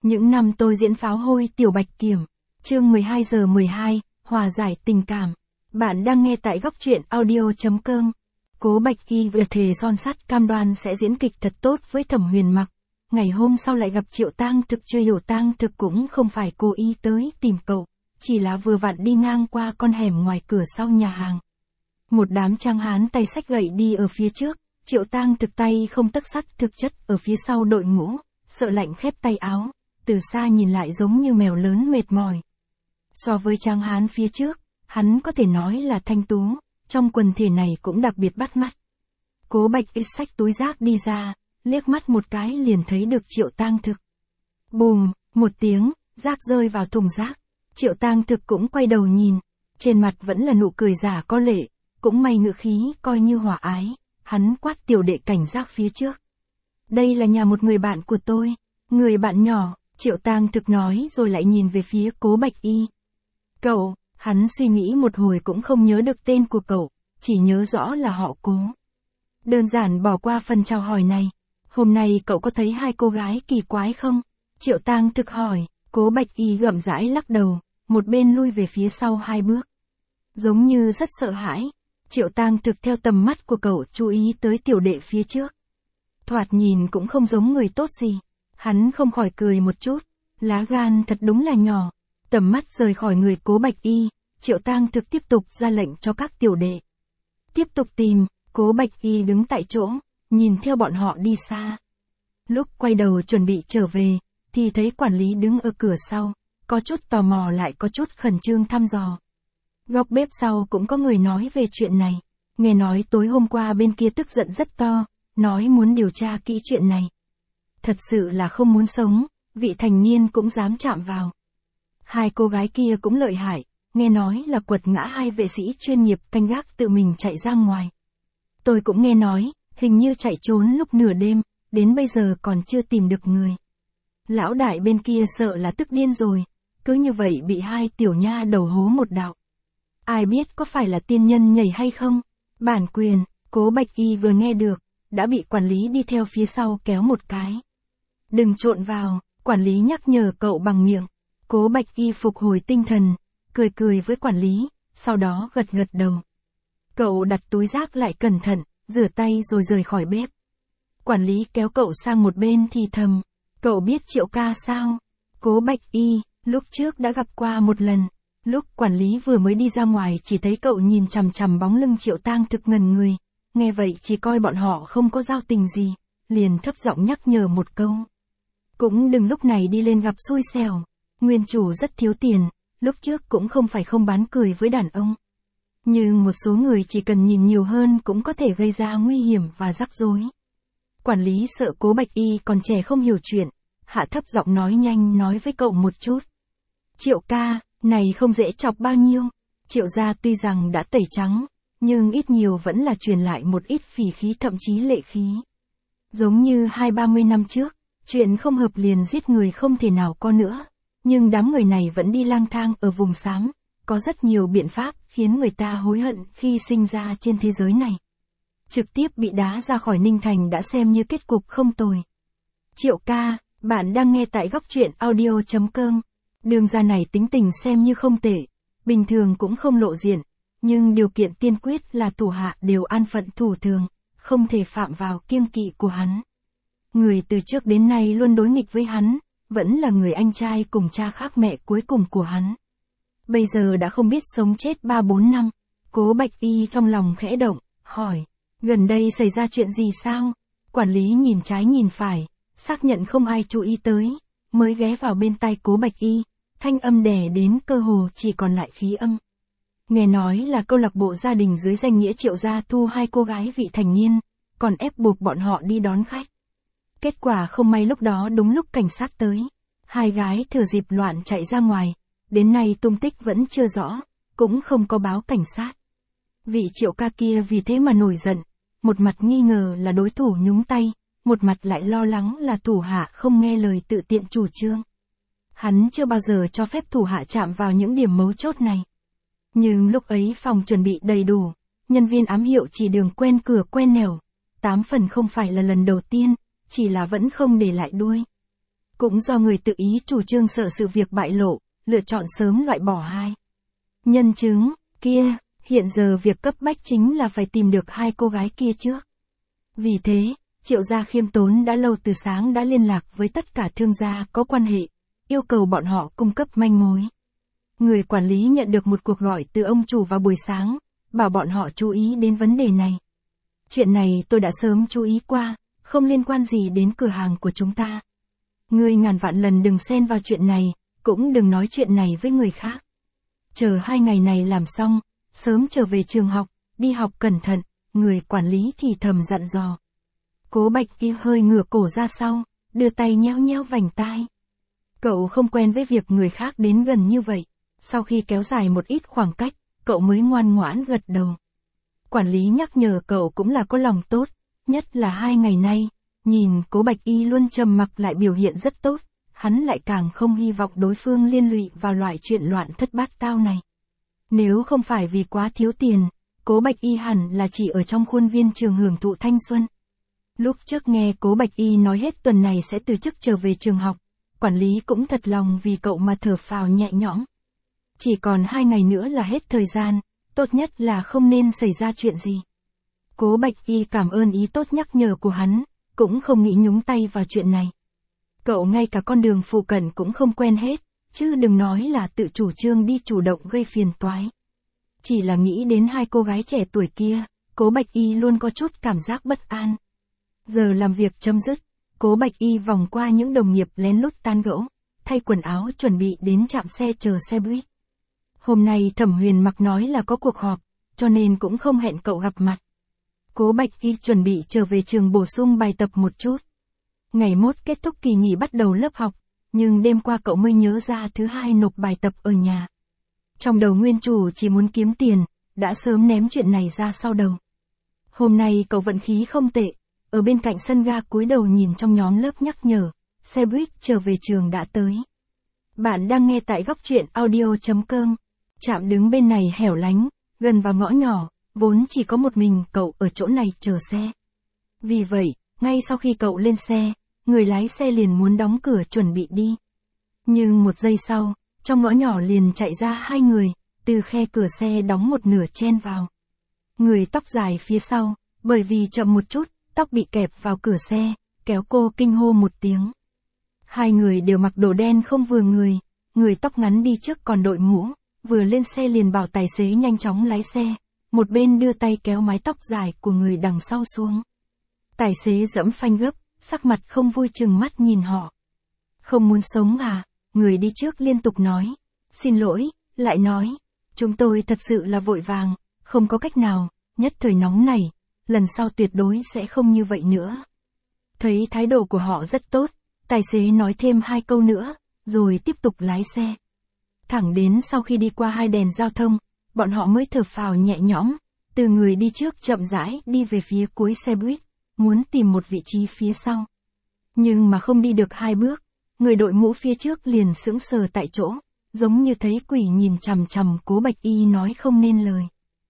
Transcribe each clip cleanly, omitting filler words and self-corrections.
Những năm tôi diễn pháo hôi Tiểu Bạch Kiểm. Chương 12:12, hòa giải tình cảm. Bạn đang nghe tại góc truyện audio.com. Cố Bạch Kỳ vừa thề son sắt cam đoan sẽ diễn kịch thật tốt với Thẩm Huyền Mặc. Ngày hôm sau lại gặp Triệu Tang Thực, chưa hiểu Tang Thực cũng không phải cố ý tới tìm cậu, chỉ là vừa vặn đi ngang qua con hẻm ngoài cửa sau nhà hàng. Một đám tráng hán tay xách gậy đi ở phía trước, Triệu Tang Thực tay không tấc sắt thực chất ở phía sau đội ngũ, sợ lạnh khép tay áo, từ xa nhìn lại giống như mèo lớn mệt mỏi. So với tráng hán phía trước, hắn có thể nói là thanh tú, trong quần thể này cũng đặc biệt bắt mắt. Cố Bạch Kỳ xách túi rác đi ra, liếc mắt một cái liền thấy được Triệu Tang Thực. Bùm, một tiếng, rác rơi vào thùng rác. Triệu Tang Thực cũng quay đầu nhìn, trên mặt vẫn là nụ cười giả có lệ, cũng may ngữ khí coi như hòa ái, hắn quát tiểu đệ cảnh giác phía trước. Đây là nhà một người bạn của tôi, người bạn nhỏ, Triệu Tang Thực nói rồi lại nhìn về phía Cố Bạch Y. Cậu, hắn suy nghĩ một hồi cũng không nhớ được tên của cậu, chỉ nhớ rõ là họ Cố. Đơn giản bỏ qua phần chào hỏi này. Hôm nay cậu có thấy hai cô gái kỳ quái không? Triệu Tang Thực hỏi. Cố Bạch Y gậm rãi lắc đầu, một bên lui về phía sau 2 bước. Giống như rất sợ hãi. Triệu Tang Thực theo tầm mắt của cậu chú ý tới tiểu đệ phía trước. Thoạt nhìn cũng không giống người tốt gì. Hắn không khỏi cười một chút. Lá gan thật đúng là nhỏ. Tầm mắt rời khỏi người Cố Bạch Y, Triệu Tang Thực tiếp tục ra lệnh cho các tiểu đệ. Tiếp tục tìm. Cố Bạch Y đứng tại chỗ, nhìn theo bọn họ đi xa. Lúc quay đầu chuẩn bị trở về, thì thấy quản lý đứng ở cửa sau, có chút tò mò lại có chút khẩn trương thăm dò. Góc bếp sau cũng có người nói về chuyện này, nghe nói tối hôm qua bên kia tức giận rất to, nói muốn điều tra kỹ chuyện này. Thật sự là không muốn sống, vị thành niên cũng dám chạm vào. Hai cô gái kia cũng lợi hại, nghe nói là quật ngã 2 vệ sĩ chuyên nghiệp canh gác tự mình chạy ra ngoài. Tôi cũng nghe nói, hình như chạy trốn lúc nửa đêm, đến bây giờ còn chưa tìm được người. Lão đại bên kia sợ là tức điên rồi, cứ như vậy bị 2 tiểu nha đầu hố một đạo. Ai biết có phải là tiên nhân nhảy hay không? Bản quyền, Cố Bạch Y vừa nghe được, đã bị quản lý đi theo phía sau kéo một cái. Đừng trộn vào, quản lý nhắc nhở cậu bằng miệng. Cố Bạch Y phục hồi tinh thần, cười cười với quản lý, sau đó gật gật đầu. Cậu đặt túi rác lại cẩn thận, rửa tay rồi rời khỏi bếp. Quản lý kéo cậu sang một bên thì thầm. Cậu biết Triệu ca sao? Cố Bạch Y, lúc trước đã gặp qua một lần. Lúc quản lý vừa mới đi ra ngoài chỉ thấy cậu nhìn chằm chằm bóng lưng Triệu Tang Thực ngẩn người. Nghe vậy chỉ coi bọn họ không có giao tình gì, liền thấp giọng nhắc nhở một câu. Cũng đừng lúc này đi lên gặp xui xẻo. Nguyên chủ rất thiếu tiền, lúc trước cũng không phải không bán cười với đàn ông. Nhưng một số người chỉ cần nhìn nhiều hơn cũng có thể gây ra nguy hiểm và rắc rối. Quản lý sợ Cố Bạch Y còn trẻ không hiểu chuyện, hạ thấp giọng nói nhanh nói với cậu một chút. Triệu ca, này không dễ chọc bao nhiêu. Triệu gia tuy rằng đã tẩy trắng, nhưng ít nhiều vẫn là truyền lại một ít phỉ khí thậm chí lệ khí. Giống như 20-30 năm trước, chuyện không hợp liền giết người không thể nào có nữa. Nhưng đám người này vẫn đi lang thang ở vùng xám, có rất nhiều biện pháp khiến người ta hối hận khi sinh ra trên thế giới này. Trực tiếp bị đá ra khỏi Ninh Thành đã xem như kết cục không tồi. Triệu ca, bạn đang nghe tại góc truyện audio.com. Đường ra này tính tình xem như không tệ, bình thường cũng không lộ diện, nhưng điều kiện tiên quyết là thủ hạ đều an phận thủ thường, không thể phạm vào kiêng kỵ của hắn. Người từ trước đến nay luôn đối nghịch với hắn, vẫn là người anh trai cùng cha khác mẹ cuối cùng của hắn. Bây giờ đã không biết sống chết 3-4 năm, Cố Bạch Y trong lòng khẽ động, hỏi, gần đây xảy ra chuyện gì sao? Quản lý nhìn trái nhìn phải, xác nhận không ai chú ý tới, mới ghé vào bên tai Cố Bạch Y, thanh âm đè đến cơ hồ chỉ còn lại khí âm. Nghe nói là câu lạc bộ gia đình dưới danh nghĩa Triệu gia thu 2 cô gái vị thành niên, còn ép buộc bọn họ đi đón khách. Kết quả không may lúc đó đúng lúc cảnh sát tới, 2 gái thừa dịp loạn chạy ra ngoài, đến nay tung tích vẫn chưa rõ, cũng không có báo cảnh sát. Vị Triệu ca kia vì thế mà nổi giận, một mặt nghi ngờ là đối thủ nhúng tay, một mặt lại lo lắng là thủ hạ không nghe lời tự tiện chủ trương. Hắn chưa bao giờ cho phép thủ hạ chạm vào những điểm mấu chốt này. Nhưng lúc ấy phòng chuẩn bị đầy đủ, nhân viên ám hiệu chỉ đường quen cửa quen nẻo, 8 phần không phải là lần đầu tiên, chỉ là vẫn không để lại đuôi. Cũng do người tự ý chủ trương sợ sự việc bại lộ, lựa chọn sớm loại bỏ hai nhân chứng kia, hiện giờ việc cấp bách chính là phải tìm được hai cô gái kia trước. Vì thế, Triệu gia khiêm tốn đã lâu từ sáng đã liên lạc với tất cả thương gia có quan hệ, yêu cầu bọn họ cung cấp manh mối. Người quản lý nhận được một cuộc gọi từ ông chủ vào buổi sáng, bảo bọn họ chú ý đến vấn đề này. Chuyện này tôi đã sớm chú ý qua, không liên quan gì đến cửa hàng của chúng ta. Ngươi ngàn vạn lần đừng xen vào chuyện này, cũng đừng nói chuyện này với người khác. Chờ 2 ngày này làm xong, sớm trở về trường học, đi học cẩn thận, người quản lý thì thầm dặn dò. Cố Bạch kia hơi ngửa cổ ra sau, đưa tay nhéo nhéo vành tai. Cậu không quen với việc người khác đến gần như vậy. Sau khi kéo dài một ít khoảng cách, cậu mới ngoan ngoãn gật đầu. Quản lý nhắc nhở cậu cũng là có lòng tốt, nhất là 2 ngày nay, nhìn Cố Bạch Y luôn trầm mặc lại biểu hiện rất tốt, hắn lại càng không hy vọng đối phương liên lụy vào loại chuyện loạn thất bát tao này. Nếu không phải vì quá thiếu tiền, Cố Bạch Y hẳn là chỉ ở trong khuôn viên trường hưởng thụ thanh xuân. Lúc trước nghe Cố Bạch Y nói hết tuần này sẽ từ chức trở về trường học, quản lý cũng thật lòng vì cậu mà thở phào nhẹ nhõm. Chỉ còn 2 ngày nữa là hết thời gian, tốt nhất là không nên xảy ra chuyện gì. Cố Bạch Y cảm ơn ý tốt nhắc nhở của hắn, cũng không nghĩ nhúng tay vào chuyện này. Cậu ngay cả con đường phụ cận cũng không quen hết, chứ đừng nói là tự chủ trương đi chủ động gây phiền toái. Chỉ là nghĩ đến 2 cô gái trẻ tuổi kia, Cố Bạch Y luôn có chút cảm giác bất an. Giờ làm việc chấm dứt, Cố Bạch Y vòng qua những đồng nghiệp lén lút tán gẫu, thay quần áo chuẩn bị đến trạm xe chờ xe buýt. Hôm nay Thẩm Huyền Mặc nói là có cuộc họp, cho nên cũng không hẹn cậu gặp mặt. Cố Bạch Y chuẩn bị trở về trường bổ sung bài tập một chút. Ngày mốt kết thúc kỳ nghỉ bắt đầu lớp học, nhưng đêm qua cậu mới nhớ ra thứ Hai nộp bài tập ở nhà. Trong đầu nguyên chủ chỉ muốn kiếm tiền, đã sớm ném chuyện này ra sau đầu. Hôm nay cậu vận khí không tệ, ở bên cạnh sân ga cúi đầu nhìn trong nhóm lớp nhắc nhở, xe buýt trở về trường đã tới. Bạn đang nghe tại góc truyện audio.com. Trạm đứng bên này hẻo lánh, gần vào ngõ nhỏ, vốn chỉ có một mình cậu ở chỗ này chờ xe. Vì vậy, ngay sau khi cậu lên xe, người lái xe liền muốn đóng cửa chuẩn bị đi. Nhưng 1 giây sau, trong ngõ nhỏ liền chạy ra 2 người, từ khe cửa xe đóng một nửa chen vào. Người tóc dài phía sau, bởi vì chậm một chút, tóc bị kẹp vào cửa xe, kéo cô kinh hô một tiếng. 2 người đều mặc đồ đen không vừa người tóc ngắn đi trước còn đội mũ, vừa lên xe liền bảo tài xế nhanh chóng lái xe, một bên đưa tay kéo mái tóc dài của người đằng sau xuống. Tài xế giẫm phanh gấp, sắc mặt không vui chừng mắt nhìn họ. Không muốn sống à? Người đi trước liên tục nói. Xin lỗi, lại nói. Chúng tôi thật sự là vội vàng, không có cách nào, nhất thời nóng này, lần sau tuyệt đối sẽ không như vậy nữa. Thấy thái độ của họ rất tốt, tài xế nói thêm 2 câu nữa, rồi tiếp tục lái xe. Thẳng đến sau khi đi qua 2 đèn giao thông, bọn họ mới thở phào nhẹ nhõm, từ người đi trước chậm rãi đi về phía cuối xe buýt, muốn tìm một vị trí phía sau. Nhưng mà không đi được 2 bước, người đội mũ phía trước liền sững sờ tại chỗ, giống như thấy quỷ nhìn chằm chằm Cố Bạch Y nói không nên lời.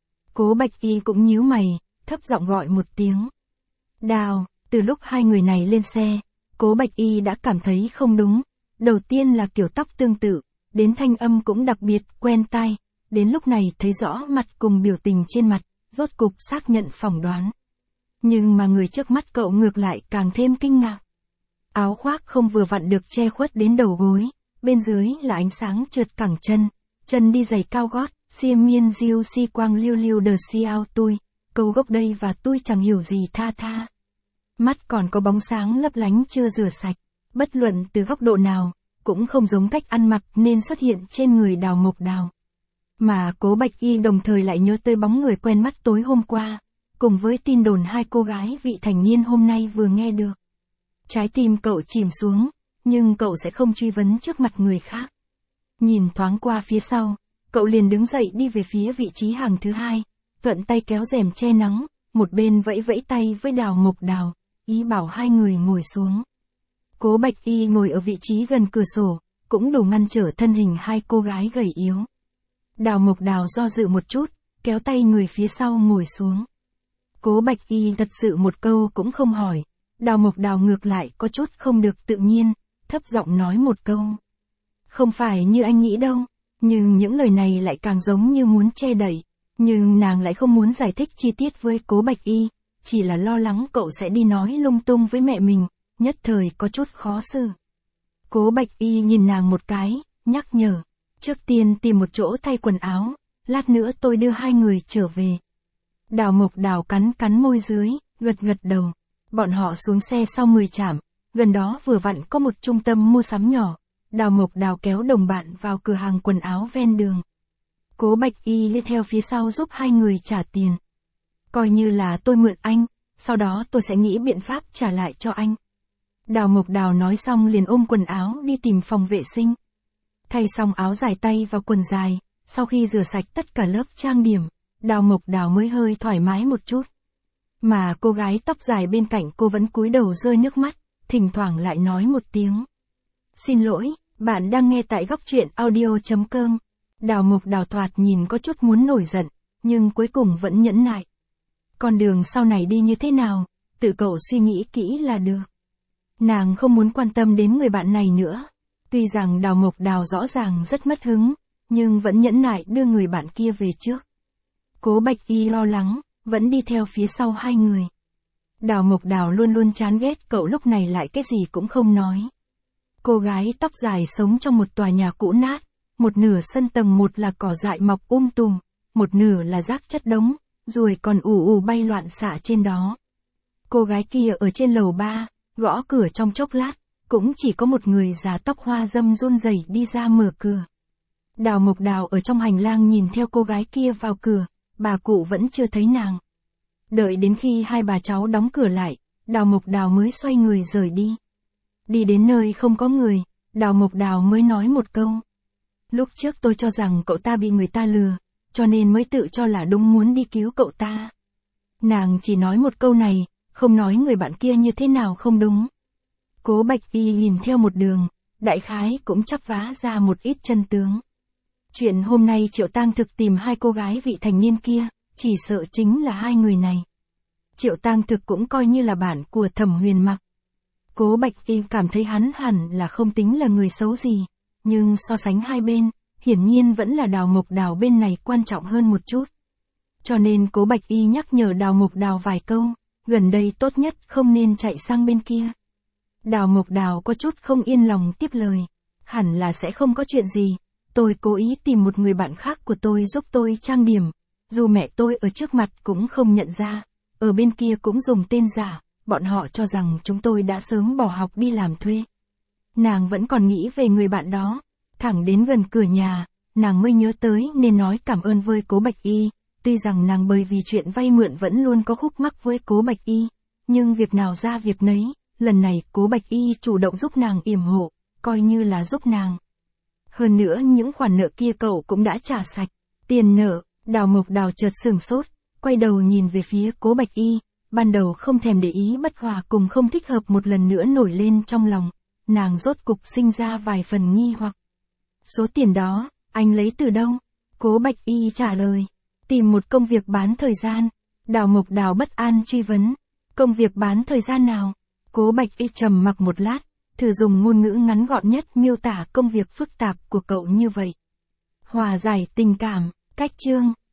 Cố Bạch Y cũng nhíu mày, thấp giọng gọi một tiếng. Đào, từ lúc 2 người này lên xe, Cố Bạch Y đã cảm thấy không đúng. Đầu tiên là kiểu tóc tương tự, đến thanh âm cũng đặc biệt quen tai, đến lúc này thấy rõ mặt cùng biểu tình trên mặt, rốt cục xác nhận phỏng đoán. Nhưng mà người trước mắt cậu ngược lại càng thêm kinh ngạc. Áo khoác không vừa vặn được che khuất đến đầu gối, bên dưới là ánh sáng trượt cẳng chân đi giày cao gót, xiêm miên diêu si quang liêu liêu đờ si ao tui, câu gốc đây và tui chẳng hiểu gì tha tha. Mắt còn có bóng sáng lấp lánh chưa rửa sạch, bất luận từ góc độ nào, cũng không giống cách ăn mặc nên xuất hiện trên người Đào Mộc Đào. Mà Cố Bạch Y đồng thời lại nhớ tới bóng người quen mắt tối hôm qua, cùng với tin đồn 2 cô gái vị thành niên hôm nay vừa nghe được. Trái tim cậu chìm xuống, nhưng cậu sẽ không truy vấn trước mặt người khác. Nhìn thoáng qua phía sau, cậu liền đứng dậy đi về phía vị trí hàng thứ 2, thuận tay kéo rèm che nắng, một bên vẫy vẫy tay với Đào Mộc Đào, ý bảo 2 người ngồi xuống. Cố Bạch Y ngồi ở vị trí gần cửa sổ, cũng đủ ngăn trở thân hình 2 cô gái gầy yếu. Đào Mộc Đào do dự một chút, kéo tay người phía sau ngồi xuống. Cố Bạch Y thật sự một câu cũng không hỏi, Đào Mộc Đào ngược lại có chút không được tự nhiên, thấp giọng nói một câu. Không phải như anh nghĩ đâu, nhưng những lời này lại càng giống như muốn che đậy, nhưng nàng lại không muốn giải thích chi tiết với Cố Bạch Y, chỉ là lo lắng cậu sẽ đi nói lung tung với mẹ mình, nhất thời có chút khó xử. Cố Bạch Y nhìn nàng một cái, nhắc nhở, trước tiên tìm một chỗ thay quần áo, lát nữa tôi đưa hai người trở về. Đào Mộc Đào cắn cắn môi dưới, gật gật đầu. Bọn họ xuống xe sau 10 trạm, gần đó vừa vặn có một trung tâm mua sắm nhỏ. Đào Mộc Đào kéo đồng bạn vào cửa hàng quần áo ven đường. Cố Bạch Y đi theo phía sau giúp hai người trả tiền. Coi như là tôi mượn anh, sau đó tôi sẽ nghĩ biện pháp trả lại cho anh. Đào Mộc Đào nói xong liền ôm quần áo đi tìm phòng vệ sinh. Thay xong áo dài tay và quần dài, sau khi rửa sạch tất cả lớp trang điểm, Đào Mộc Đào mới hơi thoải mái một chút. Mà cô gái tóc dài bên cạnh cô vẫn cúi đầu rơi nước mắt, thỉnh thoảng lại nói một tiếng. Xin lỗi, bạn đang nghe tại góc truyện audio.com. Đào Mộc Đào thoạt nhìn có chút muốn nổi giận, nhưng cuối cùng vẫn nhẫn nại. Con đường sau này đi như thế nào, tự cậu suy nghĩ kỹ là được. Nàng không muốn quan tâm đến người bạn này nữa. Tuy rằng Đào Mộc Đào rõ ràng rất mất hứng, nhưng vẫn nhẫn nại đưa người bạn kia về trước. Cố Bạch Y lo lắng, vẫn đi theo phía sau hai người. Đào Mộc Đào luôn luôn chán ghét cậu lúc này lại cái gì cũng không nói. Cô gái tóc dài sống trong một tòa nhà cũ nát, một nửa sân tầng một là cỏ dại mọc tùm, một nửa là rác chất đống, ruồi còn ù ù bay loạn xạ trên đó. Cô gái kia ở trên lầu 3, gõ cửa trong chốc lát, cũng chỉ có một người già tóc hoa râm run rẩy đi ra mở cửa. Đào Mộc Đào ở trong hành lang nhìn theo cô gái kia vào cửa, bà cụ vẫn chưa thấy nàng. Đợi đến khi hai bà cháu đóng cửa lại, Đào Mộc Đào mới xoay người rời đi. Đi đến nơi không có người, Đào Mộc Đào mới nói một câu. Lúc trước tôi cho rằng cậu ta bị người ta lừa, cho nên mới tự cho là đúng muốn đi cứu cậu ta. Nàng chỉ nói một câu này, không nói người bạn kia như thế nào không đúng. Cố Bạch Y nhìn theo một đường, đại khái cũng chắp vá ra một ít chân tướng. Chuyện hôm nay Triệu Tang Thực tìm hai cô gái vị thành niên kia, chỉ sợ chính là hai người này. Triệu Tang Thực cũng coi như là bạn của Thẩm Huyền Mặc. Cố Bạch Y cảm thấy hắn hẳn là không tính là người xấu gì, nhưng so sánh hai bên, hiển nhiên vẫn là Đào Mộc Đào bên này quan trọng hơn một chút. Cho nên Cố Bạch Y nhắc nhở Đào Mộc Đào vài câu, gần đây tốt nhất không nên chạy sang bên kia. Đào Mộc Đào có chút không yên lòng tiếp lời, hẳn là sẽ không có chuyện gì, tôi cố ý tìm một người bạn khác của tôi giúp tôi trang điểm, dù mẹ tôi ở trước mặt cũng không nhận ra, ở bên kia cũng dùng tên giả, bọn họ cho rằng chúng tôi đã sớm bỏ học đi làm thuê. Nàng vẫn còn nghĩ về người bạn đó, thẳng đến gần cửa nhà, nàng mới nhớ tới nên nói cảm ơn với Cố Bạch Y, tuy rằng nàng bởi vì chuyện vay mượn vẫn luôn có khúc mắc với Cố Bạch Y, nhưng việc nào ra việc nấy, lần này Cố Bạch Y chủ động giúp nàng yểm hộ, coi như là giúp nàng. Hơn nữa những khoản nợ kia cậu cũng đã trả sạch, tiền nợ. Đào Mộc Đào chợt sửng sốt, quay đầu nhìn về phía Cố Bạch Y, ban đầu không thèm để ý bất hòa cùng không thích hợp một lần nữa nổi lên trong lòng, nàng rốt cục sinh ra vài phần nghi hoặc. Số tiền đó, anh lấy từ đâu? Cố Bạch Y trả lời, tìm một công việc bán thời gian. Đào Mộc Đào bất an truy vấn, công việc bán thời gian nào? Cố Bạch Y trầm mặc một lát, thử dùng ngôn ngữ ngắn gọn nhất miêu tả công việc phức tạp của cậu như vậy. Hòa giải tình cảm. Cách chương